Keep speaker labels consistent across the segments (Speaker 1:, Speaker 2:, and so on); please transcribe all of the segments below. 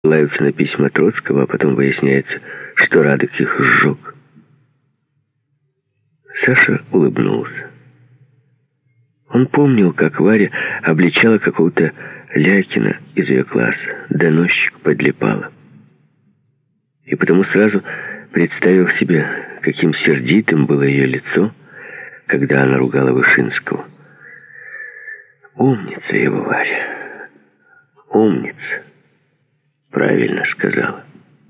Speaker 1: ссылаются на письма Троцкого, а потом выясняется, что Радек их сжег. Саша улыбнулся. Он помнил, как Варя обличала какого-то Лякина из ее класса, доносчик подлипала. И потому сразу представил себе, каким сердитым было ее лицо, когда она ругала Вышинского. Умница его Варя, умница, правильно сказала.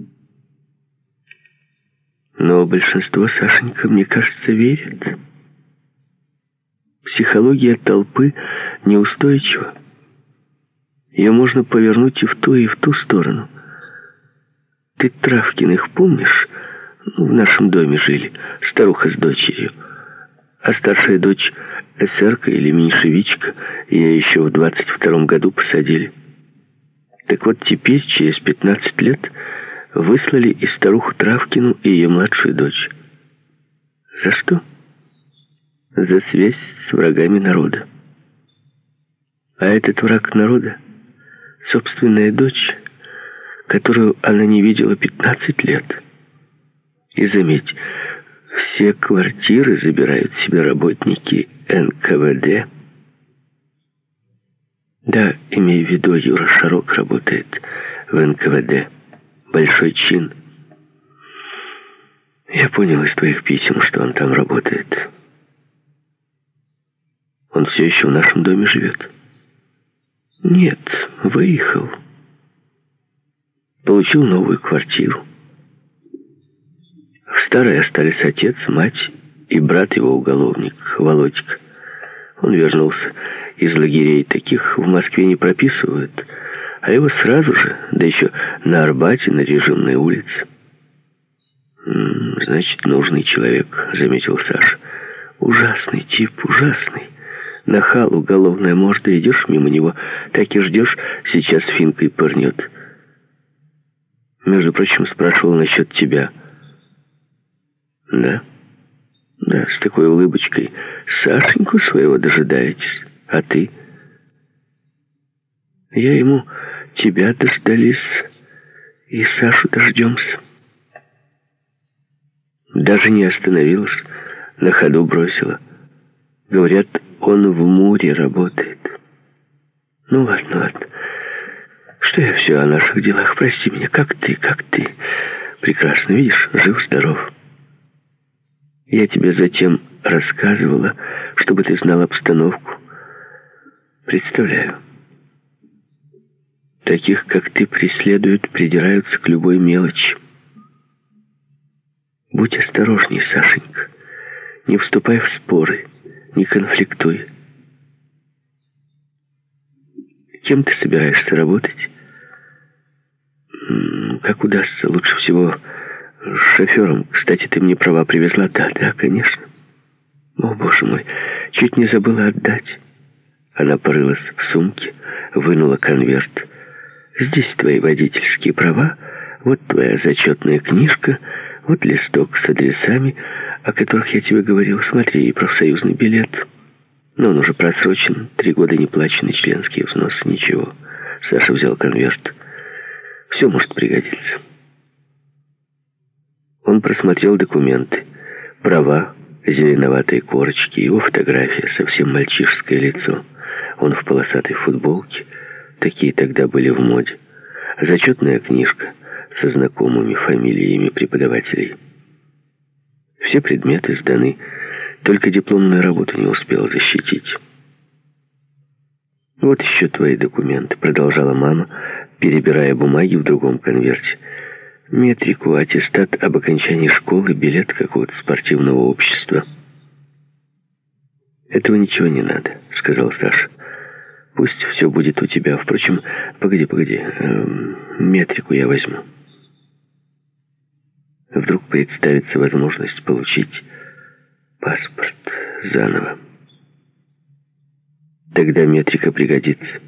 Speaker 1: Но большинство, Сашенька, мне кажется, верит. Психология толпы неустойчива. Ее можно повернуть и в ту сторону. Ты Травкиных помнишь? В нашем доме жили, старуха с дочерью. А старшая дочь эсерка или меньшевичка, ее еще в 22-м году посадили. Так вот теперь, через 15 лет, выслали и старуху Травкину, и ее младшую дочь. За что? За связь с врагами народа. А этот враг народа — собственная дочь, которую она не видела 15 лет. И заметь, все квартиры забирают себе работники НКВД. Да, имею в виду, Юра Шарок работает в НКВД. Большой чин. Я понял из твоих писем, что он там работает. Он все еще в нашем доме живет? Нет, выехал. Получил новую квартиру. В старой остались отец, мать и брат его уголовник, Володька. Он вернулся из лагерей, таких в Москве не прописывают, а его сразу же, да еще на Арбате, на режимной улице. «Значит, нужный человек», — заметил Саша. «Ужасный тип, ужасный. Нахал, уголовная морда, идешь мимо него, так и ждешь, сейчас финкой пырнет. Между прочим, спрашивал насчет тебя». «Да? Да, с такой улыбочкой. Сашеньку своего дожидаетесь, а ты?» «Я ему: тебя дождались, и Сашу дождемся». Даже не остановилась, на ходу бросила. Говорят, он в Муре работает. Ну ладно. Что я все о наших делах? Прости меня. Как ты? Прекрасно, видишь, жив-здоров. Я тебе затем рассказывала, чтобы ты знал обстановку. Представляю. Таких, как ты, преследуют, придираются к любой мелочи. Будь осторожней, Сашенька. Не вступай в споры, не конфликтуй. Кем ты собираешься работать? Как удастся, лучше всего шофером. Кстати, ты мне права привезла? Да, конечно. О, боже мой, чуть не забыла отдать. Она порылась в сумке, вынула конверт. Здесь твои водительские права, вот твоя зачетная книжка, вот листок с адресами, о которых я тебе говорил. Смотри, и профсоюзный билет. Но он уже просрочен, 3 года не плачены членские взносы, ничего. Саша взял конверт. Все может пригодиться. Он просмотрел документы. Права, зеленоватые корочки, его фотография, совсем мальчишеское лицо. Он в полосатой футболке. Такие тогда были в моде. Зачетная книжка со знакомыми фамилиями преподавателей. Все предметы сданы, только дипломную работу не успел защитить. «Вот еще твои документы», — продолжала мама, перебирая бумаги в другом конверте. «Метрику, аттестат об окончании школы, билет какого-то спортивного общества». «Этого ничего не надо», — сказал Саша. «Пусть все будет у тебя. Впрочем, погоди. Метрику я возьму. Вдруг представится возможность получить паспорт заново. Тогда метрика пригодится».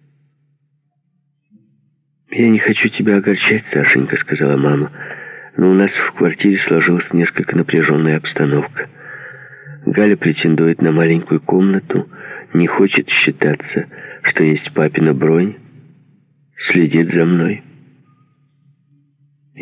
Speaker 1: «Я не хочу тебя огорчать, Сашенька», — сказала мама, «но у нас в квартире сложилась несколько напряженная обстановка. Галя претендует на маленькую комнату, не хочет считаться, что есть папина бронь, следит за мной».